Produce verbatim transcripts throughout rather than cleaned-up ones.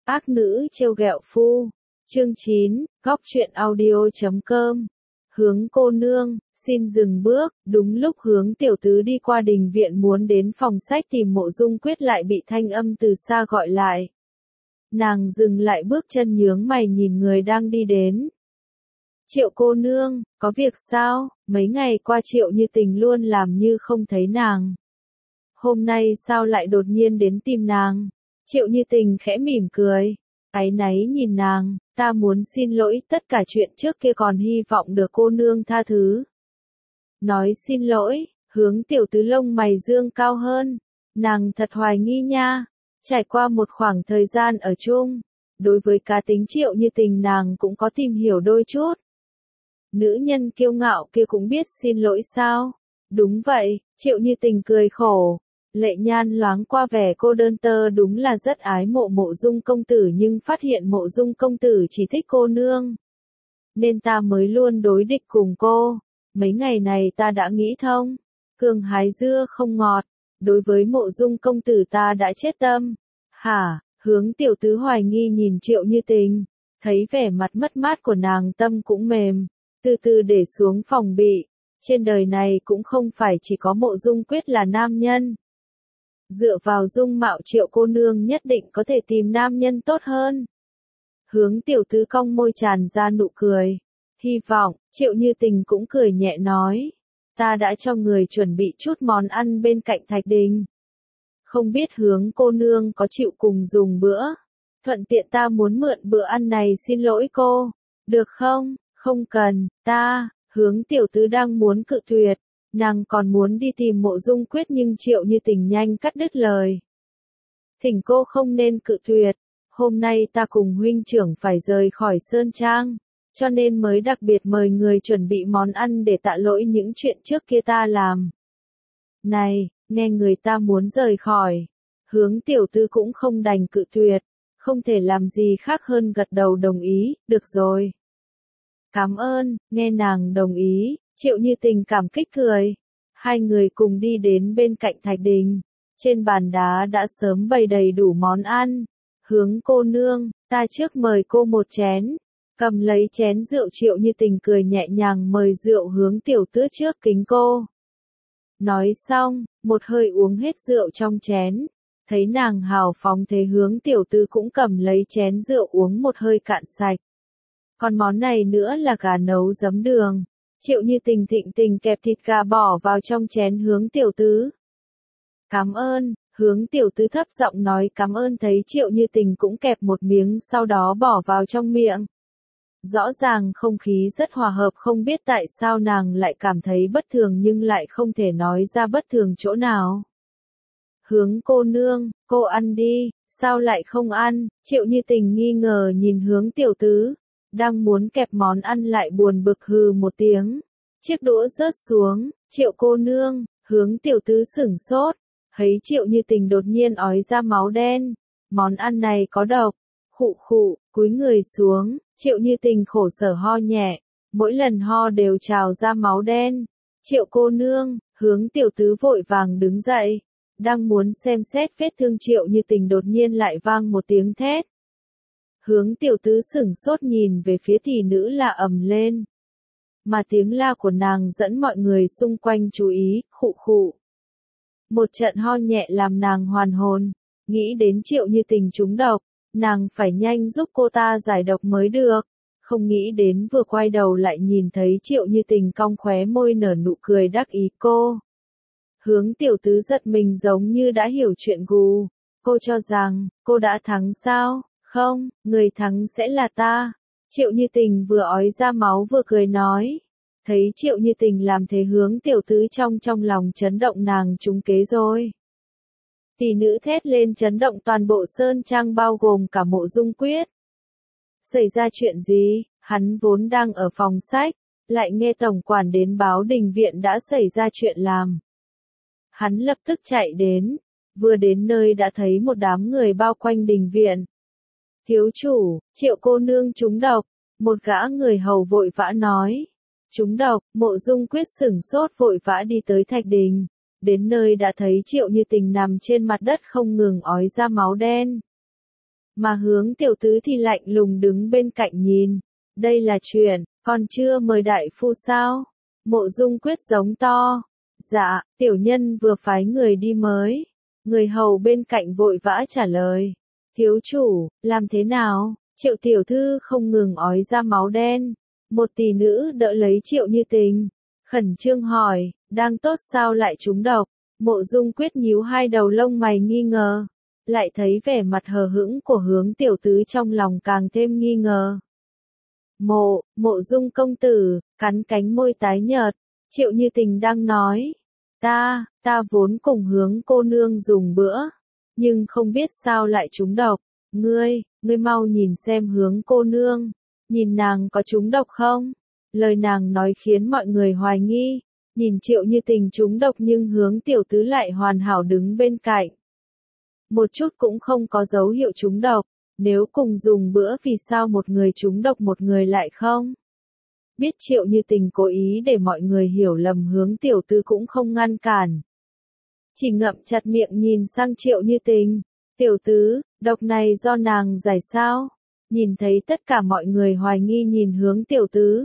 Ác nữ trêu ghẹo phu. Chương chín, góc truyện audio chấm com. Hướng cô nương, xin dừng bước, đúng lúc Hướng tiểu tứ đi qua đình viện muốn đến phòng sách tìm Mộ Dung Quyết lại bị thanh âm từ xa gọi lại. Nàng dừng lại bước chân nhướng mày nhìn người đang đi đến. Triệu cô nương, có việc sao? Mấy ngày qua Triệu Như Tình luôn làm như không thấy nàng. Hôm nay sao lại đột nhiên đến tìm nàng? Triệu Như Tình khẽ mỉm cười. Áy náy nhìn nàng, ta muốn xin lỗi, tất cả chuyện trước kia còn hy vọng được cô nương tha thứ. Nói xin lỗi, Hướng tiểu tứ lông mày dương cao hơn. Nàng thật hoài nghi nha. Trải qua một khoảng thời gian ở chung, đối với cá tính Triệu Như Tình nàng cũng có tìm hiểu đôi chút. Nữ nhân kiêu ngạo kia cũng biết xin lỗi sao? Đúng vậy, Triệu Như Tình cười khổ. Lệ nhan loáng qua vẻ cô đơn, tơ đúng là rất ái mộ Mộ Dung công tử, nhưng phát hiện Mộ Dung công tử chỉ thích cô nương, nên ta mới luôn đối địch cùng cô. Mấy ngày này ta đã nghĩ thông, cường hái dưa không ngọt, đối với Mộ Dung công tử ta đã chết tâm. Hả? Hướng tiểu tứ hoài nghi nhìn Triệu Như Tình, thấy vẻ mặt mất mát của nàng tâm cũng mềm, từ từ để xuống phòng bị. Trên đời này cũng không phải chỉ có Mộ Dung Quyết là nam nhân. Dựa vào dung mạo Triệu cô nương nhất định có thể tìm nam nhân tốt hơn. Hướng tiểu tứ cong môi tràn ra nụ cười. Hy vọng, Triệu Như Tình cũng cười nhẹ nói. Ta đã cho người chuẩn bị chút món ăn bên cạnh thạch đình. Không biết Hướng cô nương có chịu cùng dùng bữa. Thuận tiện ta muốn mượn bữa ăn này xin lỗi cô. Được không? Không cần, ta, Hướng tiểu tứ đang muốn cự tuyệt. Nàng còn muốn đi tìm Mộ Dung Quyết nhưng Triệu Như Tình nhanh cắt đứt lời. Thỉnh cô không nên cự tuyệt. Hôm nay ta cùng huynh trưởng phải rời khỏi Sơn Trang, cho nên mới đặc biệt mời người chuẩn bị món ăn để tạ lỗi những chuyện trước kia ta làm. Này, nghe người ta muốn rời khỏi. Hướng tiểu tư cũng không đành cự tuyệt. Không thể làm gì khác hơn gật đầu đồng ý. Được rồi. Cảm ơn, nghe nàng đồng ý. Triệu Như Tình cảm kích cười. Hai người cùng đi đến bên cạnh thạch đình. Trên bàn đá đã sớm bày đầy đủ món ăn. Hướng cô nương, ta trước mời cô một chén. Cầm lấy chén rượu, Triệu Như Tình cười nhẹ nhàng mời rượu Hướng tiểu tứ trước kính cô. Nói xong, một hơi uống hết rượu trong chén. Thấy nàng hào phóng thế Hướng tiểu tứ cũng cầm lấy chén rượu uống một hơi cạn sạch. Còn món này nữa là gà nấu giấm đường. Triệu Như Tình thịnh tình kẹp thịt gà bỏ vào trong chén Hướng tiểu tứ. Cảm ơn, Hướng tiểu tứ thấp giọng nói cảm ơn, thấy Triệu Như Tình cũng kẹp một miếng sau đó bỏ vào trong miệng. Rõ ràng không khí rất hòa hợp, không biết tại sao nàng lại cảm thấy bất thường nhưng lại không thể nói ra bất thường chỗ nào. Hướng cô nương, cô ăn đi, sao lại không ăn? Triệu Như Tình nghi ngờ nhìn Hướng tiểu tứ. Đang muốn kẹp món ăn lại buồn bực hừ một tiếng. Chiếc đũa rớt xuống. Triệu cô nương, Hướng tiểu tứ sửng sốt. Thấy Triệu Như Tình đột nhiên ói ra máu đen. Món ăn này có độc. Khụ khụ, cúi người xuống. Triệu Như Tình khổ sở ho nhẹ. Mỗi lần ho đều trào ra máu đen. Triệu cô nương, Hướng tiểu tứ vội vàng đứng dậy. Đang muốn xem xét vết thương Triệu Như Tình đột nhiên lại vang một tiếng thét. Hướng tiểu tứ sửng sốt nhìn về phía tỷ nữ la ầm lên. Mà tiếng la của nàng dẫn mọi người xung quanh chú ý, khụ khụ. Một trận ho nhẹ làm nàng hoàn hồn, nghĩ đến Triệu Như Tình trúng độc, nàng phải nhanh giúp cô ta giải độc mới được. Không nghĩ đến vừa quay đầu lại nhìn thấy Triệu Như Tình cong khóe môi nở nụ cười đắc ý cô. Hướng tiểu tứ giật mình giống như đã hiểu chuyện gù. Cô cho rằng, cô đã thắng sao? Không, người thắng sẽ là ta. Triệu Như Tình vừa ói ra máu vừa cười nói. Thấy Triệu Như Tình làm thế Hướng tiểu tứ trong trong lòng chấn động, nàng trúng kế rồi. Tỷ nữ thét lên chấn động toàn bộ Sơn Trang bao gồm cả Mộ Dung Quyết. Xảy ra chuyện gì? Hắn vốn đang ở phòng sách, lại nghe tổng quản đến báo đình viện đã xảy ra chuyện làm. Hắn lập tức chạy đến, vừa đến nơi đã thấy một đám người bao quanh đình viện. Thiếu chủ, Triệu cô nương trúng độc, một gã người hầu vội vã nói. Trúng độc, Mộ Dung Quyết sửng sốt vội vã đi tới thạch đình. Đến nơi đã thấy Triệu Như Tình nằm trên mặt đất không ngừng ói ra máu đen. mà Hướng tiểu tứ thì lạnh lùng đứng bên cạnh nhìn. Đây là chuyện, còn chưa mời đại phu sao? Mộ Dung Quyết giống to. Dạ, tiểu nhân vừa phái người đi mới. Người hầu bên cạnh vội vã trả lời. Thiếu chủ, làm thế nào? Triệu tiểu thư không ngừng ói ra máu đen. Một tỷ nữ đỡ lấy Triệu Như Tình. Khẩn trương hỏi, đang tốt sao lại trúng độc? Mộ Dung Quyết nhíu hai đầu lông mày nghi ngờ. Lại thấy vẻ mặt hờ hững của Hướng tiểu tứ trong lòng càng thêm nghi ngờ. Mộ, Mộ Dung công tử, cắn cánh môi tái nhợt. Triệu Như Tình đang nói. Ta, ta vốn cùng Hướng cô nương dùng bữa. Nhưng không biết sao lại trúng độc. Ngươi, ngươi mau nhìn xem Hướng cô nương. Nhìn nàng có trúng độc không? Lời nàng nói khiến mọi người hoài nghi. Nhìn Triệu Như Tình trúng độc nhưng Hướng tiểu tứ lại hoàn hảo đứng bên cạnh. Một chút cũng không có dấu hiệu trúng độc. Nếu cùng dùng bữa vì sao một người trúng độc một người lại không? Biết Triệu Như Tình cố ý để mọi người hiểu lầm Hướng tiểu tứ cũng không ngăn cản. Chỉ ngậm chặt miệng nhìn sang Triệu Như Tình. Tiểu tứ, độc này do nàng giải sao? Nhìn thấy tất cả mọi người hoài nghi nhìn Hướng tiểu tứ.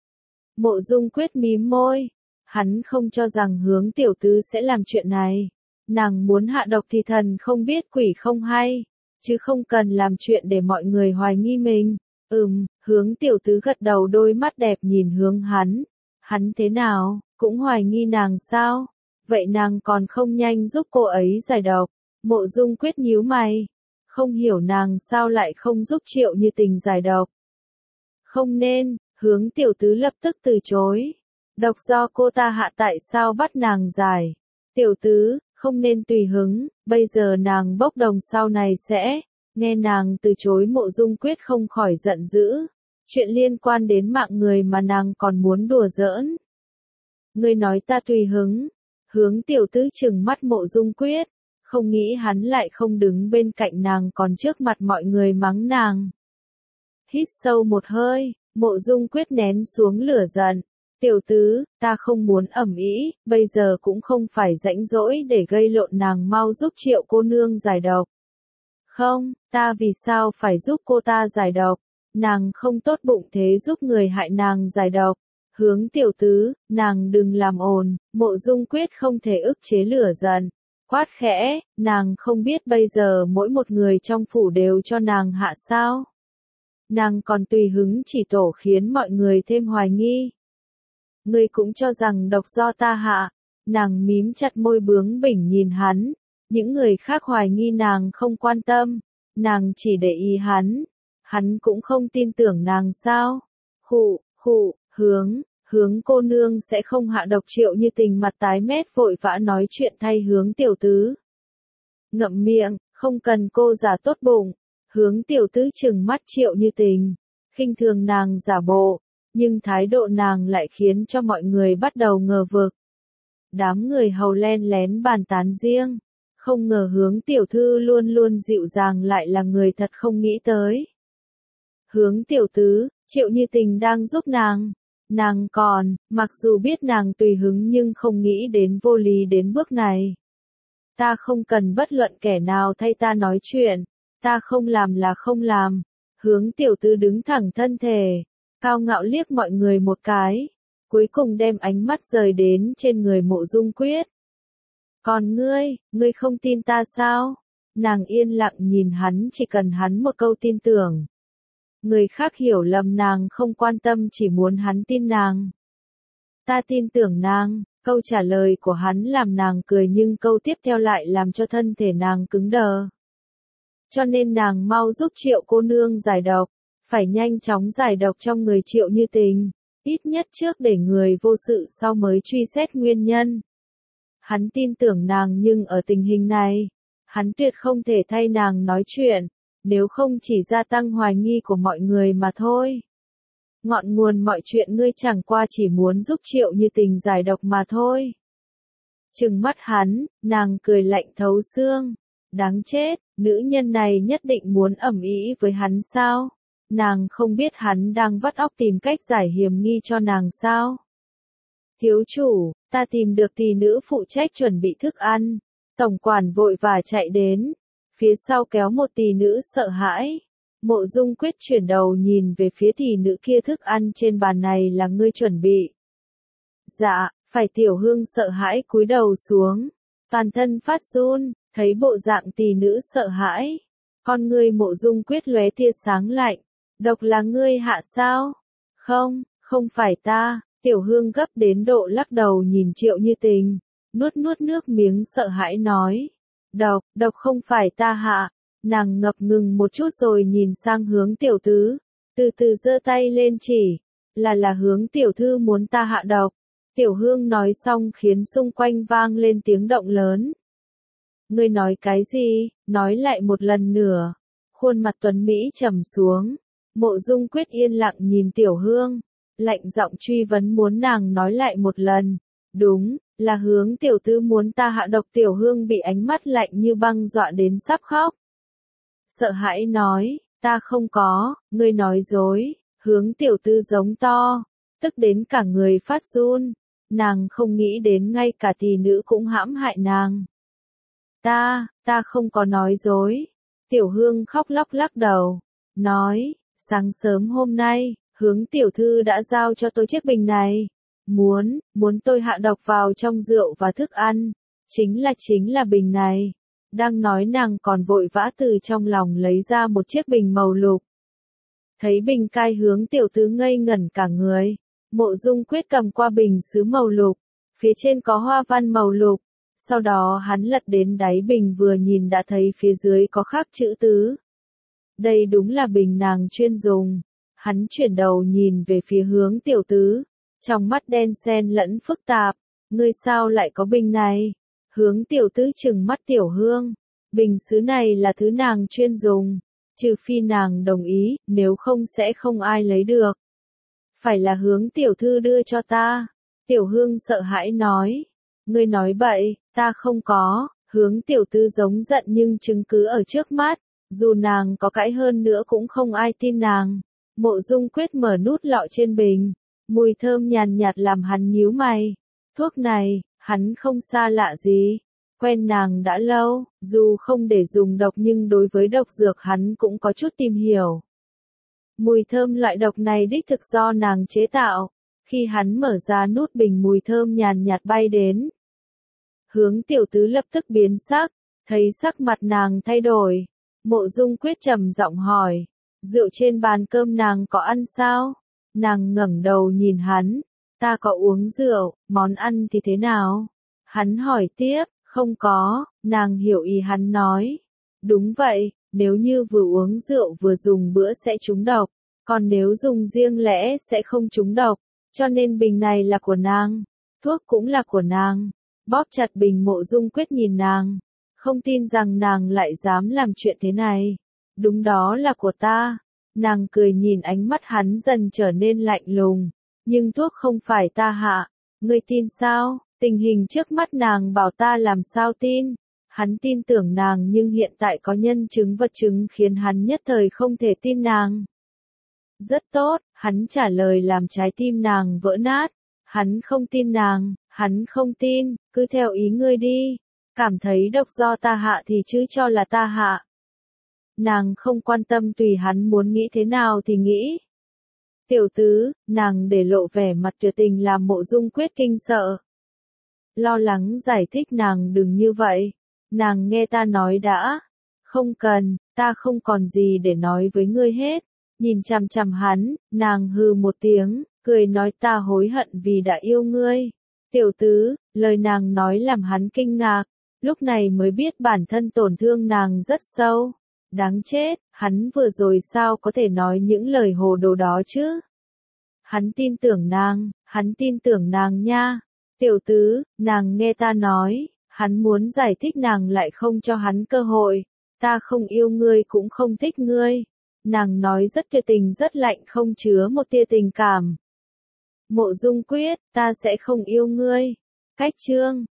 Mộ Dung Quyết mím môi. Hắn không cho rằng Hướng tiểu tứ sẽ làm chuyện này. Nàng muốn hạ độc thì thần không biết quỷ không hay. Chứ không cần làm chuyện để mọi người hoài nghi mình. Ừm, Hướng tiểu tứ gật đầu đôi mắt đẹp nhìn hướng hắn. Hắn thế nào, cũng hoài nghi nàng sao? Vậy nàng còn không nhanh giúp cô ấy giải độc. Mộ Dung Quyết nhíu mày. Không hiểu nàng sao lại không giúp Triệu Như Tình giải độc. Không nên, Hướng tiểu tứ lập tức từ chối. Độc do cô ta hạ tại sao bắt nàng giải. Tiểu tứ, không nên tùy hứng, bây giờ nàng bốc đồng sau này sẽ. Nghe nàng từ chối Mộ Dung Quyết không khỏi giận dữ. Chuyện liên quan đến mạng người mà nàng còn muốn đùa giỡn. Ngươi nói ta tùy hứng. Hướng tiểu tứ trừng mắt Mộ Dung Quyết. Không nghĩ hắn lại không đứng bên cạnh nàng còn trước mặt mọi người mắng nàng. Hít sâu một hơi, Mộ Dung Quyết nén xuống lửa giận. Tiểu tứ, ta không muốn ầm ĩ, bây giờ cũng không phải rãnh rỗi để gây lộn, nàng mau giúp Triệu cô nương giải độc. Không, ta vì sao phải giúp cô ta giải độc? Nàng không tốt bụng thế giúp người hại nàng giải độc. Hướng tiểu tứ, nàng đừng làm ồn. Mộ Dung Quyết không thể ức chế lửa giận. Quát khẽ, nàng không biết bây giờ mỗi một người trong phủ đều cho nàng hạ sao? Nàng còn tùy hứng chỉ tổ khiến mọi người thêm hoài nghi. Ngươi cũng cho rằng độc do ta hạ. Nàng mím chặt môi bướng bỉnh nhìn hắn. Những người khác hoài nghi nàng không quan tâm. Nàng chỉ để ý hắn. Hắn cũng không tin tưởng nàng sao? Khụ, khụ, hướng, hướng cô nương sẽ không hạ độc. Triệu Như Tình mặt tái mét vội vã nói chuyện thay Hướng tiểu tứ. Ngậm miệng, không cần cô giả tốt bụng. Hướng tiểu tứ trừng mắt Triệu Như Tình. Khinh thường nàng giả bộ. Nhưng thái độ nàng lại khiến cho mọi người bắt đầu ngờ vực. Đám người hầu len lén bàn tán riêng. Không ngờ Hướng tiểu thư luôn luôn dịu dàng lại là người thật không nghĩ tới. Hướng tiểu tứ, Triệu Như Tình đang giúp nàng. Nàng còn, mặc dù biết nàng tùy hứng nhưng không nghĩ đến vô lý đến bước này. Ta không cần bất luận kẻ nào thay ta nói chuyện. Ta không làm là không làm. Hướng tiểu tứ đứng thẳng thân thể. Cao ngạo liếc mọi người một cái. Cuối cùng đem ánh mắt rời đến trên người Mộ Dung Quyết. Còn ngươi, ngươi không tin ta sao? Nàng yên lặng nhìn hắn, chỉ cần hắn một câu tin tưởng. Người khác hiểu lầm nàng không quan tâm, chỉ muốn hắn tin nàng. Ta tin tưởng nàng. Câu trả lời của hắn làm nàng cười nhưng câu tiếp theo lại làm cho thân thể nàng cứng đờ. Cho nên nàng mau giúp Triệu cô nương giải độc. Phải nhanh chóng giải độc trong người Triệu Như Tình. Ít nhất trước để người vô sự sau mới truy xét nguyên nhân. Hắn tin tưởng nàng nhưng ở tình hình này, hắn tuyệt không thể thay nàng nói chuyện, nếu không chỉ gia tăng hoài nghi của mọi người mà thôi. Ngọn nguồn mọi chuyện ngươi chẳng qua chỉ muốn giúp Triệu Như Tình giải độc mà thôi. Trừng mắt hắn, nàng cười lạnh thấu xương. Đáng chết, nữ nhân này nhất định muốn ầm ĩ với hắn sao? Nàng không biết hắn đang vắt óc tìm cách giải hiểm nghi cho nàng sao? Thiếu chủ, ta tìm được tỷ nữ phụ trách chuẩn bị thức ăn. Tổng quản vội vã chạy đến. Phía sau kéo một tỷ nữ sợ hãi. Mộ Dung Quyết chuyển đầu nhìn về phía tỷ nữ kia, thức ăn trên bàn này là ngươi chuẩn bị. Dạ, phải. Tiểu Hương sợ hãi cúi đầu xuống. Toàn thân phát run, thấy bộ dạng tỷ nữ sợ hãi. Con ngươi Mộ Dung Quyết lóe tia sáng lạnh. Độc là ngươi hạ sao? Không, không phải ta. Tiểu Hương gấp đến độ lắc đầu nhìn Triệu Như Tình. Nuốt nuốt nước miếng sợ hãi nói. Độc, độc không phải ta hạ. Nàng ngập ngừng một chút rồi nhìn sang hướng tiểu tứ. Từ từ giơ tay lên chỉ. Là là hướng tiểu thư muốn ta hạ độc. Tiểu Hương nói xong khiến xung quanh vang lên tiếng động lớn. Ngươi nói cái gì? Nói lại một lần nữa. Khuôn mặt Tuấn Mỹ trầm xuống. Mộ Dung Quyết yên lặng nhìn Tiểu Hương. Lạnh giọng truy vấn muốn nàng nói lại một lần. Đúng, là hướng tiểu tư muốn ta hạ độc. Tiểu Hương bị ánh mắt lạnh như băng dọa đến sắp khóc. Sợ hãi nói, ta không có, ngươi nói dối. Hướng tiểu tư giống to, tức đến cả người phát run. Nàng không nghĩ đến ngay cả tỷ nữ cũng hãm hại nàng. Ta, ta không có nói dối. Tiểu Hương khóc lóc lắc đầu, nói, sáng sớm hôm nay, Hướng tiểu thư đã giao cho tôi chiếc bình này. Muốn, muốn tôi hạ độc vào trong rượu và thức ăn. Chính là chính là bình này. Đang nói nàng còn vội vã từ trong lòng lấy ra một chiếc bình màu lục. Thấy bình cai Hướng tiểu thư ngây ngẩn cả người. Mộ Dung Quyết cầm qua bình sứ màu lục. Phía trên có hoa văn màu lục. Sau đó hắn lật đến đáy bình vừa nhìn đã thấy phía dưới có khắc chữ tứ. Đây đúng là bình nàng chuyên dùng. Hắn chuyển đầu nhìn về phía Hướng tiểu tứ. Trong mắt đen xen lẫn phức tạp. Ngươi sao lại có bình này? Hướng tiểu tứ trừng mắt Tiểu Hương. Bình sứ này là thứ nàng chuyên dùng. Trừ phi nàng đồng ý, nếu không sẽ không ai lấy được. Phải là Hướng tiểu thư đưa cho ta. Tiểu Hương sợ hãi nói. Ngươi nói bậy, ta không có. Hướng tiểu tư giống giận nhưng chứng cứ ở trước mắt. Dù nàng có cãi hơn nữa cũng không ai tin nàng. Mộ Dung Quyết mở nút lọ trên bình. Mùi thơm nhàn nhạt làm hắn nhíu mày. Thuốc này, hắn không xa lạ gì. Quen nàng đã lâu, dù không để dùng độc nhưng đối với độc dược hắn cũng có chút tìm hiểu. Mùi thơm loại độc này đích thực do nàng chế tạo. Khi hắn mở ra nút bình mùi thơm nhàn nhạt bay đến. Hướng tiểu tứ lập tức biến sắc, thấy sắc mặt nàng thay đổi. Mộ Dung Quyết trầm giọng hỏi, rượu trên bàn cơm nàng có ăn sao? Nàng ngẩng đầu nhìn hắn, ta có uống rượu, món ăn thì thế nào? Hắn hỏi tiếp, không có, nàng hiểu ý hắn nói. Đúng vậy, nếu như vừa uống rượu vừa dùng bữa sẽ trúng độc, còn nếu dùng riêng lẻ sẽ không trúng độc, cho nên bình này là của nàng, thuốc cũng là của nàng. Bóp chặt bình Mộ Dung Quyết nhìn nàng, không tin rằng nàng lại dám làm chuyện thế này. Đúng đó là của ta. Nàng cười nhìn ánh mắt hắn dần trở nên lạnh lùng. Nhưng thuốc không phải ta hạ. Ngươi tin sao? Tình hình trước mắt nàng bảo ta làm sao tin? Hắn tin tưởng nàng nhưng hiện tại có nhân chứng vật chứng khiến hắn nhất thời không thể tin nàng. Rất tốt, hắn trả lời làm trái tim nàng vỡ nát. Hắn không tin nàng, hắn không tin, cứ theo ý ngươi đi. Cảm thấy độc do ta hạ thì chứ cho là ta hạ. Nàng không quan tâm tùy hắn muốn nghĩ thế nào thì nghĩ. Tiểu tứ, nàng để lộ vẻ mặt tuyệt tình làm Mộ Dung Quyết kinh sợ. Lo lắng giải thích nàng đừng như vậy. Nàng nghe ta nói đã. Không cần, ta không còn gì để nói với ngươi hết. Nhìn chằm chằm hắn, nàng hừ một tiếng, cười nói ta hối hận vì đã yêu ngươi. Tiểu tứ, lời nàng nói làm hắn kinh ngạc. Lúc này mới biết bản thân tổn thương nàng rất sâu. Đáng chết, hắn vừa rồi sao có thể nói những lời hồ đồ đó chứ? Hắn tin tưởng nàng, hắn tin tưởng nàng nha. Tiểu tứ, nàng nghe ta nói, hắn muốn giải thích nàng lại không cho hắn cơ hội. Ta không yêu ngươi cũng không thích ngươi. Nàng nói rất tuyệt tình rất lạnh không chứa một tia tình cảm. Mộ Dung Quyết, ta sẽ không yêu ngươi. Cách chương